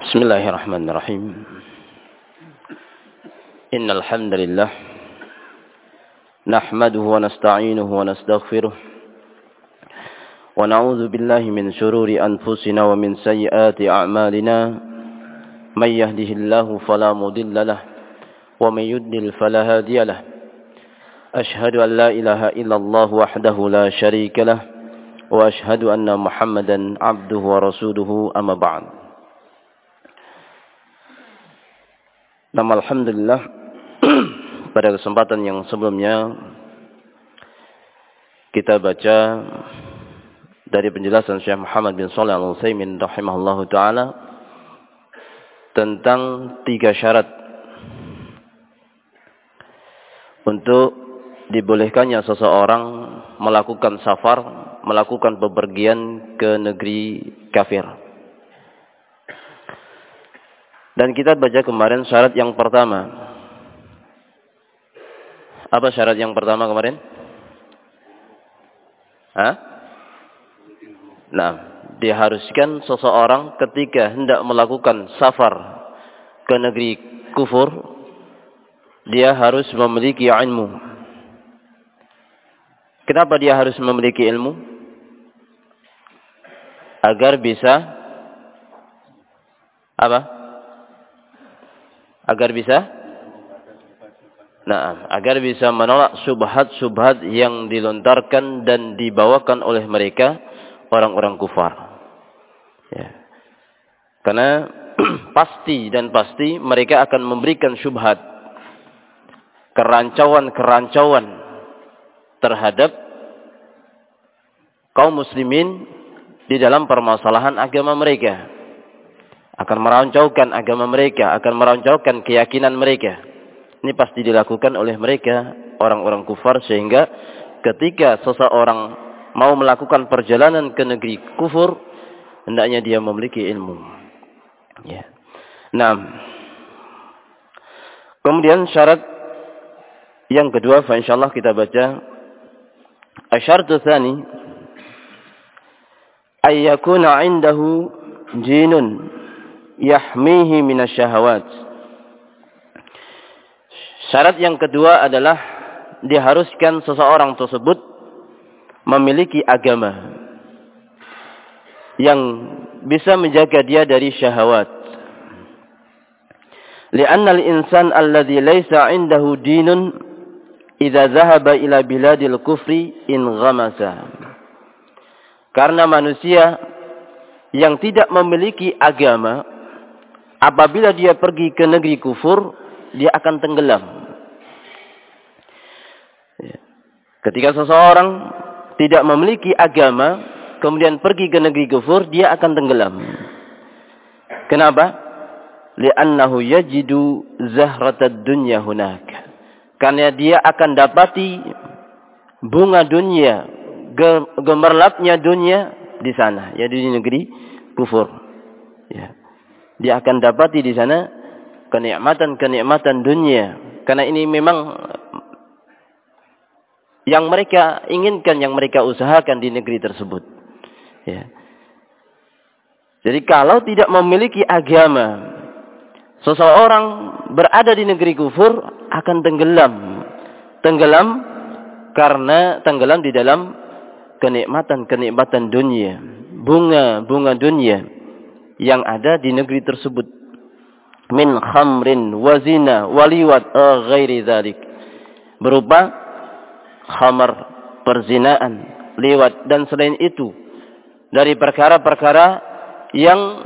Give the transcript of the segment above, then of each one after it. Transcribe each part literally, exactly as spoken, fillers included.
Bismillahirrahmanirrahim. Innal hamdalillah nahmaduhu wa nasta'inuhu wa nastaghfiruh wa na'udzu billahi min shururi anfusina wa min sayyiati a'malina. May yahdihillahu fala mudilla lahu wa may yudlil fala hadiya lahu. Ashhadu an la ilaha illallah wahdahu la syarika lahu wa ashhadu anna Muhammadan 'abduhu wa rasuluhu, amma ba'd. Nama alhamdulillah pada kesempatan yang sebelumnya kita baca dari penjelasan Syekh Muhammad bin Shalih Al-Utsaimin rahimahullahu taala tentang tiga syarat untuk dibolehkannya seseorang melakukan safar, melakukan bepergian ke negeri kafir. Dan kita baca kemarin syarat yang pertama. Apa syarat yang pertama kemarin? Hah? Nah, diharuskan seseorang ketika hendak melakukan safar ke negeri kufur, dia harus memiliki ilmu. Kenapa dia harus memiliki ilmu? Agar bisa apa? Agar bisa Nah, agar bisa menolak subhat-subhat yang dilontarkan dan dibawakan oleh mereka orang-orang kufar. Ya. Karena pasti dan pasti mereka akan memberikan syubhat, kerancauan-kerancauan terhadap kaum muslimin di dalam permasalahan agama mereka. Akan merancaukan agama mereka, akan merancaukan keyakinan mereka. Ini pasti dilakukan oleh mereka, orang-orang kufar, sehingga ketika seseorang mau melakukan perjalanan ke negeri kufur, hendaknya dia memiliki ilmu. Ya. Nah, kemudian syarat yang kedua, insyaallah kita baca. Asyaratu tsani ay yakuna 'indahu jinun yahmihi minasyahawat. Syarat yang kedua adalah diharuskan seseorang tersebut memiliki agama yang bisa menjaga dia dari syahwat. Li'anna al-insan alladhi laysa 'indahu dinun idza dhahaba ila biladil kufri in ghamasa. Karena manusia yang tidak memiliki agama, apabila dia pergi ke negeri kufur, dia akan tenggelam. Ketika seseorang tidak memiliki agama, kemudian pergi ke negeri kufur, dia akan tenggelam. Kenapa? Li'annahu yajidu zahratad dunya hunak. Karena dia akan dapati bunga dunia, gemerlapnya dunia di sana, ya, di negeri kufur. Ya. Dia akan dapati di sana kenikmatan-kenikmatan dunia. Karena ini memang yang mereka inginkan, yang mereka usahakan di negeri tersebut. Ya. Jadi kalau tidak memiliki agama, seseorang berada di negeri kufur akan tenggelam. Tenggelam karena tenggelam di dalam kenikmatan-kenikmatan dunia. Bunga-bunga dunia yang ada di negeri tersebut, min khamrin wa zina wa liwat ghairi dzalik, berupa khamar, perzinaan, liwat, dan selain itu dari perkara-perkara yang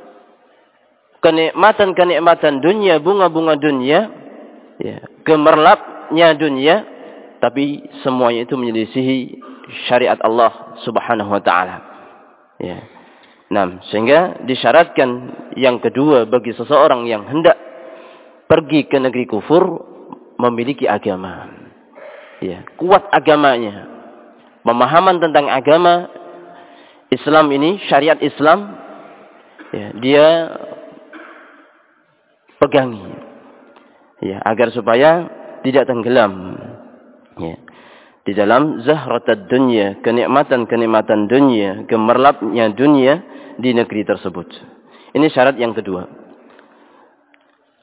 kenikmatan-kenikmatan dunia, bunga-bunga dunia, ya, gemerlapnya dunia, tapi semuanya itu menyelisihi syariat Allah Subhanahu wa taala. Ya. Nah, sehingga disyaratkan yang kedua bagi seseorang yang hendak pergi ke negeri kufur, memiliki agama. Ya, kuat agamanya. Pemahaman tentang agama Islam ini, syariat Islam, ya, dia pegangi. Ya, agar supaya tidak tenggelam. Ya. Di dalam zahratad dunya, kenikmatan-kenikmatan dunia, gemerlapnya dunia di negeri tersebut. Ini syarat yang kedua.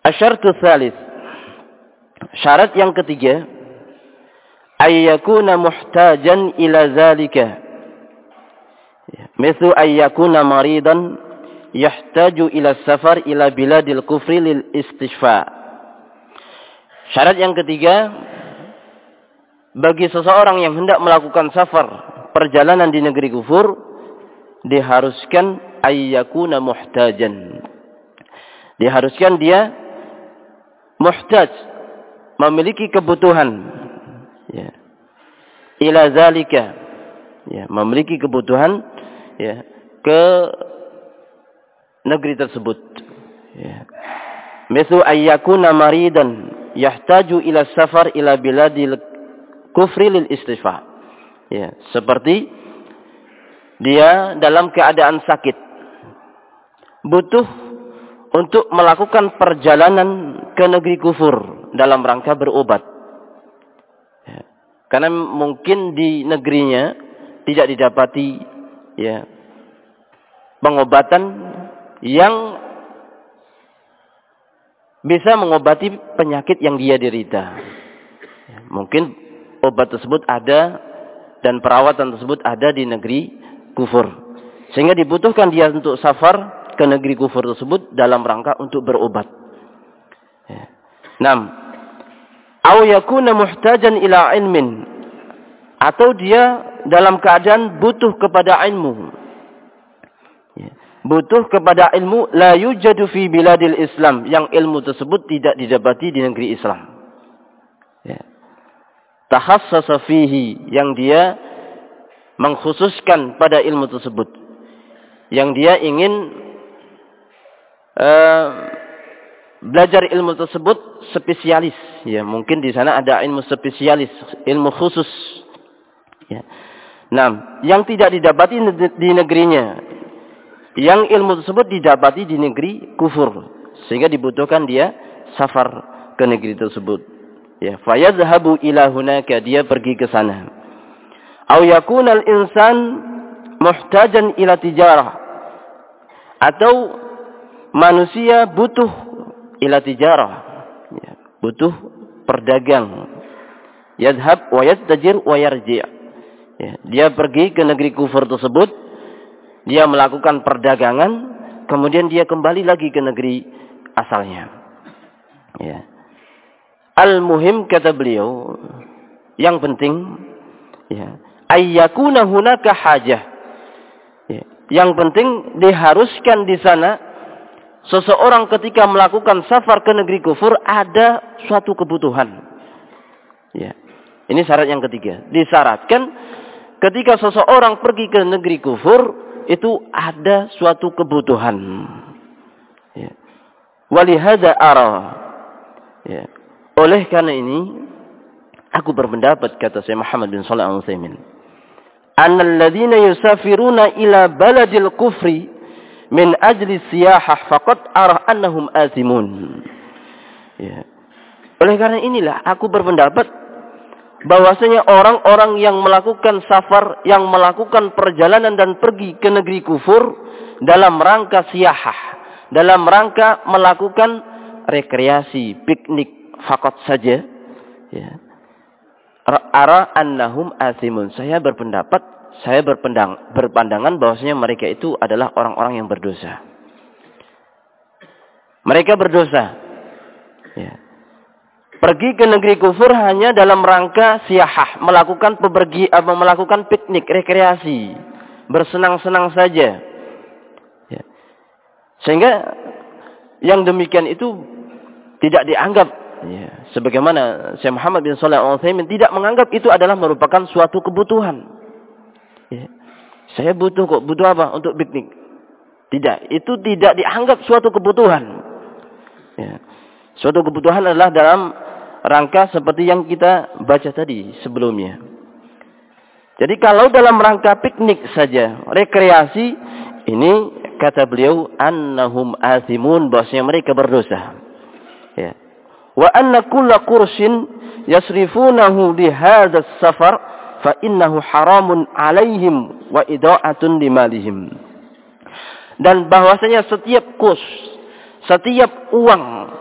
Asyartu tsalits. Syarat yang ketiga, ayyakuna muhtajan ila zalika. Mithlu ayyakuna maridan yahtaju ila safar ila biladil kufri lil istishfa. Syarat yang ketiga, bagi seseorang yang hendak melakukan safar, perjalanan di negeri kufur, diharuskan ayyakuna muhtajan. Diharuskan dia muhtaj, memiliki kebutuhan, ya, ila zalika, ya, memiliki kebutuhan, ya, ke negeri tersebut, ya. Mithlu ayyakuna maridan yahtaju ila safar ila biladil kufri lil istishfa. Ya, seperti dia dalam keadaan sakit, butuh untuk melakukan perjalanan ke negeri kufur dalam rangka berobat. Ya, karena mungkin di negerinya tidak didapati, ya, pengobatan yang bisa mengobati penyakit yang dia derita. Ya, mungkin obat tersebut ada dan perawatan tersebut ada di negeri kufur, sehingga dibutuhkan dia untuk safar ke negeri kufur tersebut dalam rangka untuk berobat. Ya. Naam. Au yakuna muhtajan ila ilmin, atau dia dalam keadaan butuh kepada ilmu. Ya. Butuh kepada ilmu la yujadu fi biladil Islam, yang ilmu tersebut tidak didapati di negeri Islam. Ya. Takhassasa fihi, yang dia mengkhususkan pada ilmu tersebut, yang dia ingin uh, belajar ilmu tersebut spesialis, ya, mungkin di sana ada ilmu spesialis, ilmu khusus, ya. Nah, yang tidak didapati di negerinya, yang ilmu tersebut didapati di negeri kufur, sehingga dibutuhkan dia safar ke negeri tersebut, ya. Fayadhhabu ila hunaka, dia pergi ke sana. Au yakunal insan muhtajan ila tijarah, atau manusia butuh ila tijarah, ya, butuh perdagang. Yadhhab wa yastajir wa yarji'. Ya, dia pergi ke negeri kufur tersebut, dia melakukan perdagangan, kemudian dia kembali lagi ke negeri asalnya. Ya. Al-muhim, kata beliau, yang penting, ya, ayyakuna hunaka hajah. Ya. Yang penting diharuskan di sana seseorang ketika melakukan safar ke negeri kufur ada suatu kebutuhan. Ya. Ini syarat yang ketiga. Disyaratkan ketika seseorang pergi ke negeri kufur itu ada suatu kebutuhan. Ya. Walihada ara. Ya. Oleh karena ini aku berpendapat, kata Syekh Muhammad bin Shalih Al-Utsaimin, annal ladzina yusafiruna ila baladil kufri min ajli siyahah faqad arah annahum azimun. Ya. Oleh karena inilah aku berpendapat bahwasanya orang-orang yang melakukan safar, yang melakukan perjalanan dan pergi ke negeri kufur dalam rangka siyahah, dalam rangka melakukan rekreasi, piknik faqat saja, ya, ara annahum azimun. Saya berpendapat, saya berpendang, berpandangan bahwasanya mereka itu adalah orang-orang yang berdosa. Mereka berdosa. Ya. Pergi ke negeri kufur hanya dalam rangka siyahah, melakukan pepergi, apa, melakukan piknik, rekreasi, bersenang-senang saja. Ya. Sehingga yang demikian itu tidak dianggap, ya, sebagaimana Syekh Muhammad bin Shalih Al-Utsaimin tidak menganggap itu adalah merupakan suatu kebutuhan. Ya. Saya butuh kok, butuh apa? Untuk piknik. Tidak, itu tidak dianggap suatu kebutuhan. Ya. Suatu kebutuhan adalah dalam rangka seperti yang kita baca tadi sebelumnya. Jadi kalau dalam rangka piknik saja, rekreasi, ini kata beliau annahum azimun, bahwasanya mereka berdosa. Ya. Wa anna kulla qursin yasrifunahu li hadzal safar fa innahu haramun alaihim wa ida'atun limalihim. Dan bahwasanya setiap kurs, setiap uang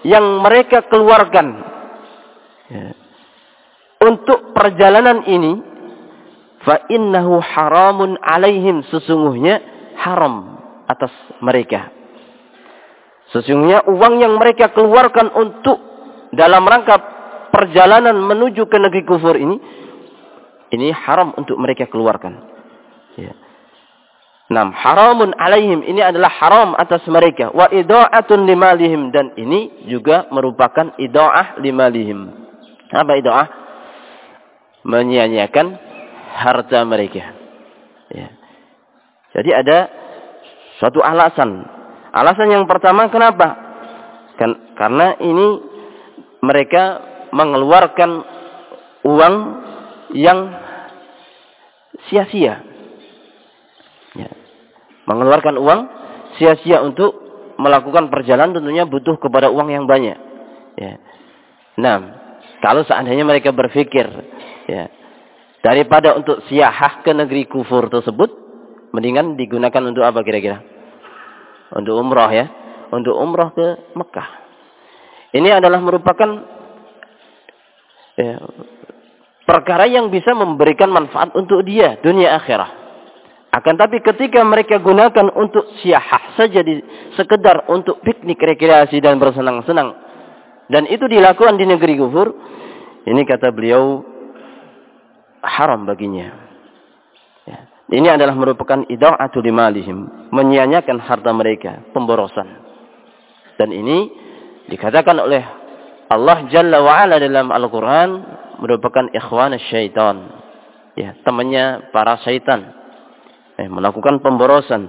yang mereka keluarkan ya, untuk perjalanan ini, fa innahu haramun alaihim, sesungguhnya haram atas mereka. Sesungguhnya uang yang mereka keluarkan untuk dalam rangka perjalanan menuju ke negeri kufur ini, ini haram untuk mereka keluarkan. Ya. Nam haramun alaihim, ini adalah haram atas mereka. Wa ida'atun limalihim, dan ini juga merupakan ida'ah limalihim. Apa ida'ah? Menyia-nyiakan harta mereka. Ya. Jadi ada suatu alasan. Alasan yang pertama kenapa? Kan, karena ini mereka mengeluarkan uang yang sia-sia. Ya. Mengeluarkan uang sia-sia untuk melakukan perjalanan, tentunya butuh kepada uang yang banyak. Ya. Nah, kalau seandainya mereka berpikir, ya, daripada untuk siyahah ke negeri kufur tersebut, mendingan digunakan untuk apa kira-kira? Untuk umrah, ya, untuk umrah ke Mekah. Ini adalah merupakan ya, perkara yang bisa memberikan manfaat untuk dia dunia akhirah. Akan tapi ketika mereka gunakan untuk siyahah saja, di, sekedar untuk piknik, rekreasi dan bersenang-senang, dan itu dilakukan di negeri kufur, ini kata beliau haram baginya. Ya. Ini adalah merupakan ida'atu limalihim, menyia-nyiakan harta mereka, pemborosan. Dan ini dikatakan oleh Allah Jalla wa'ala dalam Al-Quran merupakan ikhwan syaitan, ya, temannya para syaitan, eh, melakukan pemborosan.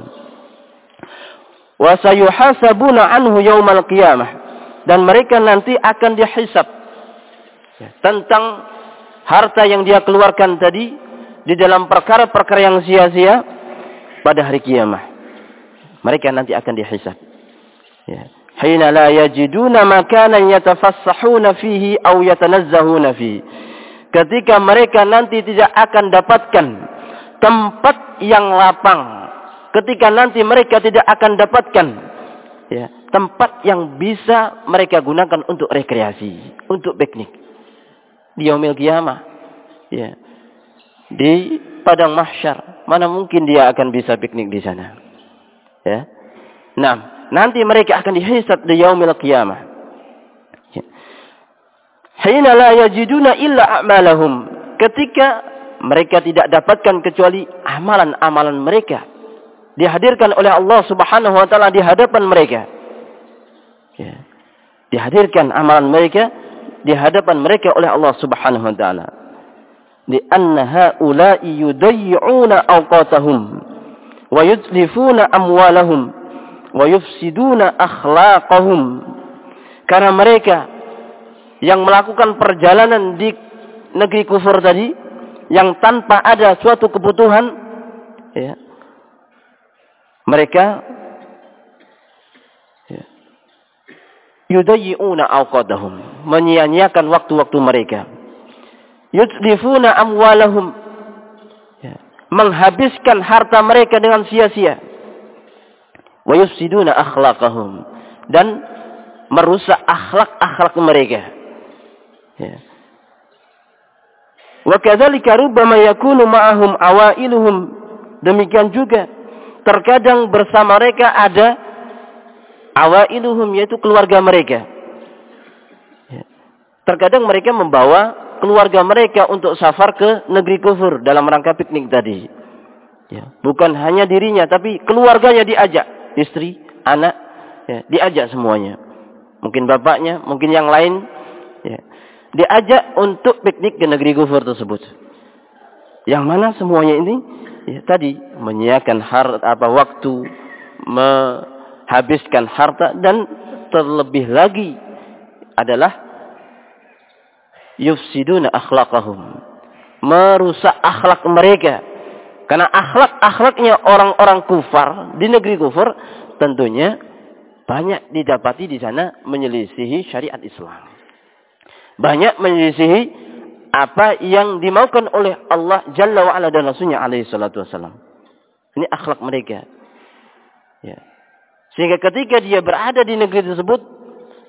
Wa sayuhasabuna anhu yaumal qiyamah, dan mereka nanti akan dihisab ya, tentang harta yang dia keluarkan tadi di dalam perkara-perkara yang sia-sia pada hari kiamah. Mereka nanti akan dihisab. Ya. Hina la yajiduna makanan yatafassahuna fihi aw yatanazzahuna fihi. Ketika mereka nanti tidak akan dapatkan tempat yang lapang. Ketika nanti mereka tidak akan dapatkan ya, tempat yang bisa mereka gunakan untuk rekreasi, untuk piknik. Di yaumil qiyamah. Ya. Di padang mahsyar, mana mungkin dia akan bisa piknik di sana. Ya. Nah, nanti mereka akan dihisab di yaumil qiyamah. Ya. Hina la yajiduna illa a'malahum. Ketika mereka tidak dapatkan kecuali amalan-amalan mereka, dihadirkan oleh Allah Subhanahu wa taala di hadapan mereka. Ya. Dihadirkan amalan mereka di hadapan mereka oleh Allah Subhanahu wa taala. Lianna haula'i yudayyi'una awqatahum wa yudlifuna amwalahum wa yufsiduna akhlaqahum. Karena mereka yang melakukan perjalanan di negeri kufur tadi, yang tanpa ada suatu kebutuhan, ya, mereka ya, yudayyi'una awqatahum, menyia-nyiakan waktu-waktu mereka. Yudlifuna amwalahum, ya, menghabiskan harta mereka dengan sia-sia. Wa yufsiduna akhlaqahum, dan merusak akhlak-akhlak mereka. Ya. Wa kadzalika rubbama yakunu ma'ahum awailuhum, demikian juga terkadang bersama mereka ada awailuhum, yaitu keluarga mereka. Ya. Terkadang mereka membawa keluarga mereka untuk safar ke negeri kufur dalam rangka piknik tadi. Ya, bukan hanya dirinya, tapi keluarganya diajak, istri, anak, ya, diajak semuanya. Mungkin bapaknya, mungkin yang lain, ya, diajak untuk piknik ke negeri kufur tersebut. Yang mana semuanya ini, ya, tadi menyiapkan harta, apa waktu, menghabiskan harta, dan terlebih lagi adalah yufsiduna akhlaqahum, merusak akhlak mereka. Karena akhlak-akhlaknya orang-orang kufar di negeri kufur tentunya banyak didapati di sana menyelisihi syariat Islam. Banyak menyelisihi apa yang dimaukan oleh Allah Jalla wa Ala dan Rasulnya alaihi salatu wassalam. Ini akhlak mereka. Ya. Sehingga ketika dia berada di negeri tersebut,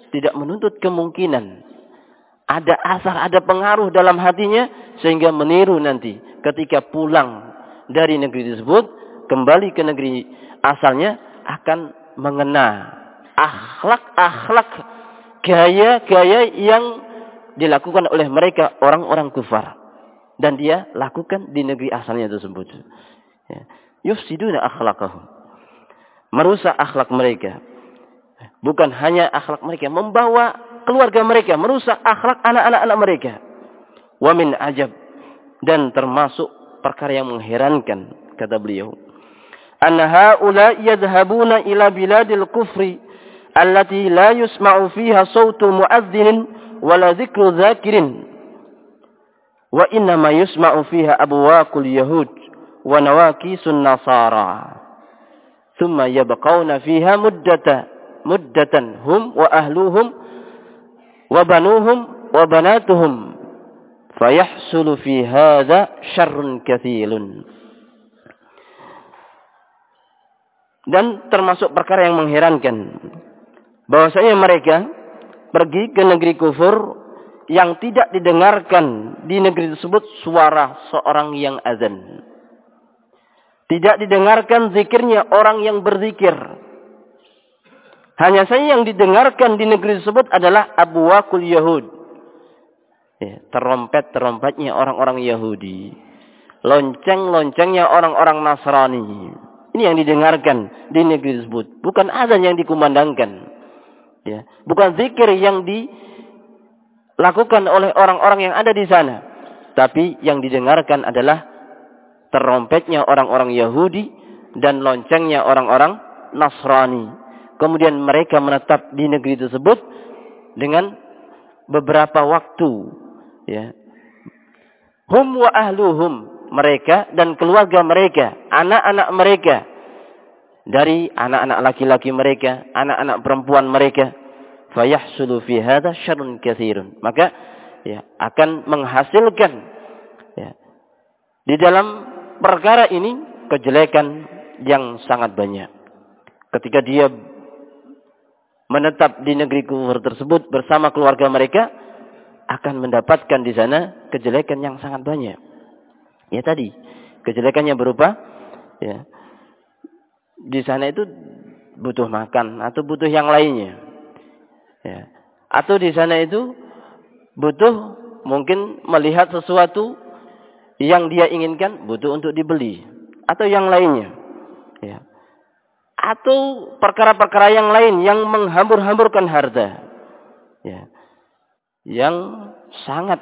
tidak menuntut kemungkinan ada asar, ada pengaruh dalam hatinya sehingga meniru nanti ketika pulang dari negeri tersebut kembali ke negeri asalnya akan mengena akhlak-akhlak, gaya-gaya yang dilakukan oleh mereka orang-orang kufar dan dia lakukan di negeri asalnya tersebut. Ya. Yufsiduna akhlaqahum, merusak akhlak mereka. Bukan hanya akhlak mereka, membawa keluarga mereka, merusak akhlak anak-anak mereka. Wa min ajab, dan termasuk perkara yang mengherankan, kata beliau, anna haula yadhhabuna ila biladil kufri allati la yusma'u fiha sautu mu'adzinin wala dzikru dzakirin wa inna ma yusma'u fiha abwaqul yahud wa nawaqisun nasara thumma yabqauna fiha muddata muddatan hum wa ahluhum wa banuhum wa banatuhum fayahsulu fi hadha syarrun kathilun. Dan termasuk perkara yang mengherankan bahwasanya mereka pergi ke negeri kufur yang tidak didengarkan di negeri tersebut suara seorang yang azan, tidak didengarkan zikirnya orang yang berzikir. Hanya saja yang didengarkan di negeri tersebut adalah abwaqul yahud, ya, terompet-terompetnya orang-orang Yahudi, lonceng-loncengnya orang-orang Nasrani. Ini yang didengarkan di negeri tersebut, bukan azan yang dikumandangkan, ya, bukan zikir yang dilakukan oleh orang-orang yang ada di sana, tapi yang didengarkan adalah terompetnya orang-orang Yahudi dan loncengnya orang-orang Nasrani. Kemudian mereka menetap di negeri tersebut dengan beberapa waktu, ya. Hum wa ahluhum, mereka dan keluarga mereka, anak-anak mereka, dari anak-anak laki-laki mereka, anak-anak perempuan mereka, fayahsulu fi hadza syarrun katsirun, maka ya akan menghasilkan, ya, di dalam perkara ini kejelekan yang sangat banyak. Ketika dia menetap di negeri kufur tersebut bersama keluarga mereka, akan mendapatkan di sana kejelekan yang sangat banyak. Ya tadi, kejelekannya berupa, ya, di sana itu butuh makan atau butuh yang lainnya, ya, atau di sana itu butuh mungkin melihat sesuatu yang dia inginkan, butuh untuk dibeli atau yang lainnya, ya, atau perkara-perkara yang lain yang menghambur-hamburkan harta, ya, yang sangat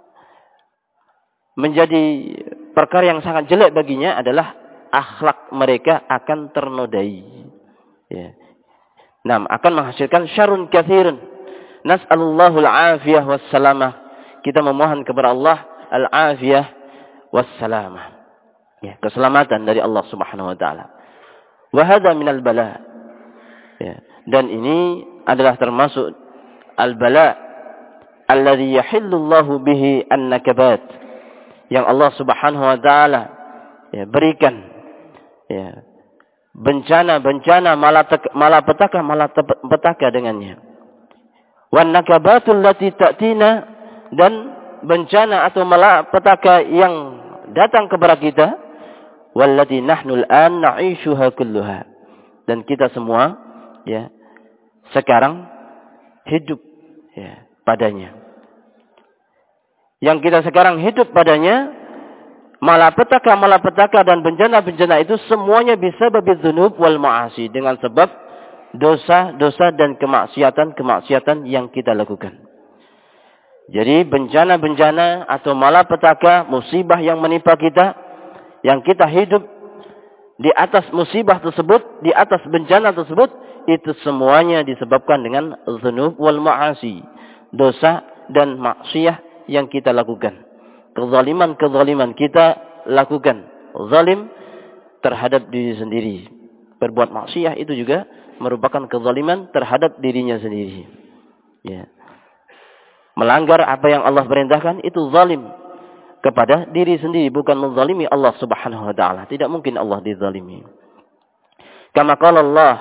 menjadi perkara yang sangat jelek baginya adalah akhlak mereka akan ternodai, ya. Nah, akan menghasilkan syarrun katsirun. Nas'alullahu al-afiyah wassalamah. Kita memohon kepada Allah al-afiyah wassalamah, ya, keselamatan dari Allah Subhanahu wa taala. Wa hadza minal bala, ya, dan ini adalah termasuk al-bala alladhi yahillullahu bihi an-nakabat, yang Allah Subhanahu wa taala, ya, berikan, ya, bencana-bencana malapetaka malapetaka dengannya. Wan nakabatul lati ta'tina, dan bencana atau malapetaka yang datang kepada kita, wallati nahnu al-an na'ishuha kulluha, dan kita semua, ya, sekarang hidup, ya, padanya. Yang kita sekarang hidup padanya, malapetaka-malapetaka dan bencana-bencana itu semuanya bisa bidzunub wal ma'asi, dengan sebab dosa-dosa dan kemaksiatan-kemaksiatan yang kita lakukan. Jadi bencana-bencana atau malapetaka, musibah yang menimpa kita, yang kita hidup di atas musibah tersebut, di atas bencana tersebut, itu semuanya disebabkan dengan dzunub wal ma'asi, dosa dan maksiat yang kita lakukan. Kezaliman-kezaliman kita lakukan. Zalim terhadap diri sendiri. Berbuat maksiat itu juga merupakan kezaliman terhadap dirinya sendiri. Ya. Melanggar apa yang Allah perintahkan itu zalim kepada diri sendiri, bukan menzalimi Allah Subhanahu wa taala. Tidak mungkin Allah dizalimi. Kama qala Allah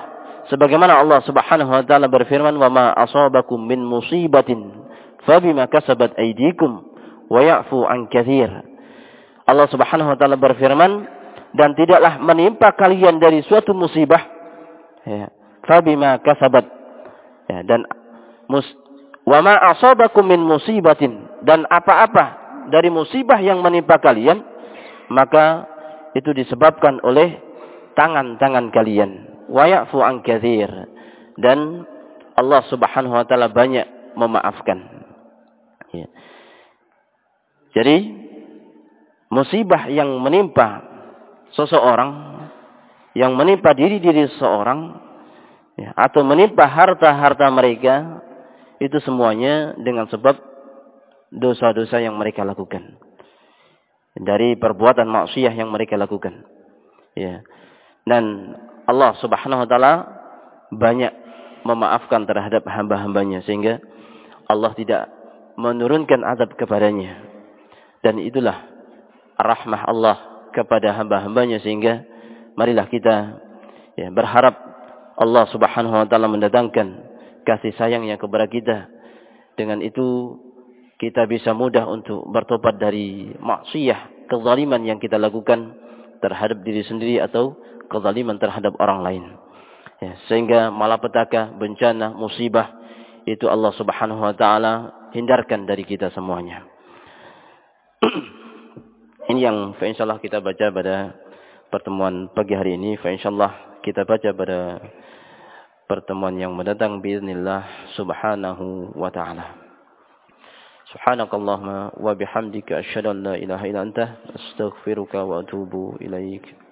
sebagaimana Allah Subhanahu wa taala berfirman, "Wa ma asabakum min musibatin fabima kasabat aydikum wa ya'fu an katsir." Allah Subhanahu wa taala berfirman, dan tidaklah menimpa kalian dari suatu musibah, ya, fabima kasabat, ya, dan mus wa ma asabakum min musibatin, dan apa-apa dari musibah yang menimpa kalian, maka itu disebabkan oleh tangan-tangan kalian. Wa ya'fu an katsir, dan Allah Subhanahu wa taala banyak memaafkan. Ya. Jadi musibah yang menimpa seseorang, yang menimpa diri-diri seseorang, ya, atau menimpa harta-harta mereka, itu semuanya dengan sebab dosa-dosa yang mereka lakukan, dari perbuatan maksiat yang mereka lakukan. Ya. Dan Allah Subhanahu wa taala banyak memaafkan terhadap hamba-hambanya, sehingga Allah tidak menurunkan azab kepadanya. Dan itulah rahmah Allah kepada hamba-hambanya, sehingga marilah kita, ya, berharap Allah Subhanahu wa taala mendatangkan kasih sayangnya kepada kita. Dengan itu kita bisa mudah untuk bertobat dari maksiat, kezaliman yang kita lakukan terhadap diri sendiri atau kezaliman terhadap orang lain. Ya, sehingga malapetaka, bencana, musibah itu Allah Subhanahu wa taala hindarkan dari kita semuanya. Ini yang insyaallah kita baca pada pertemuan pagi hari ini. Insyaallah kita baca pada pertemuan yang mendatang biiznillah subhanahu wa ta'ala. Subhanakallahumma wa bihamdika asyhadu an la ilaha illa anta astaghfiruka wa atubu ilaik.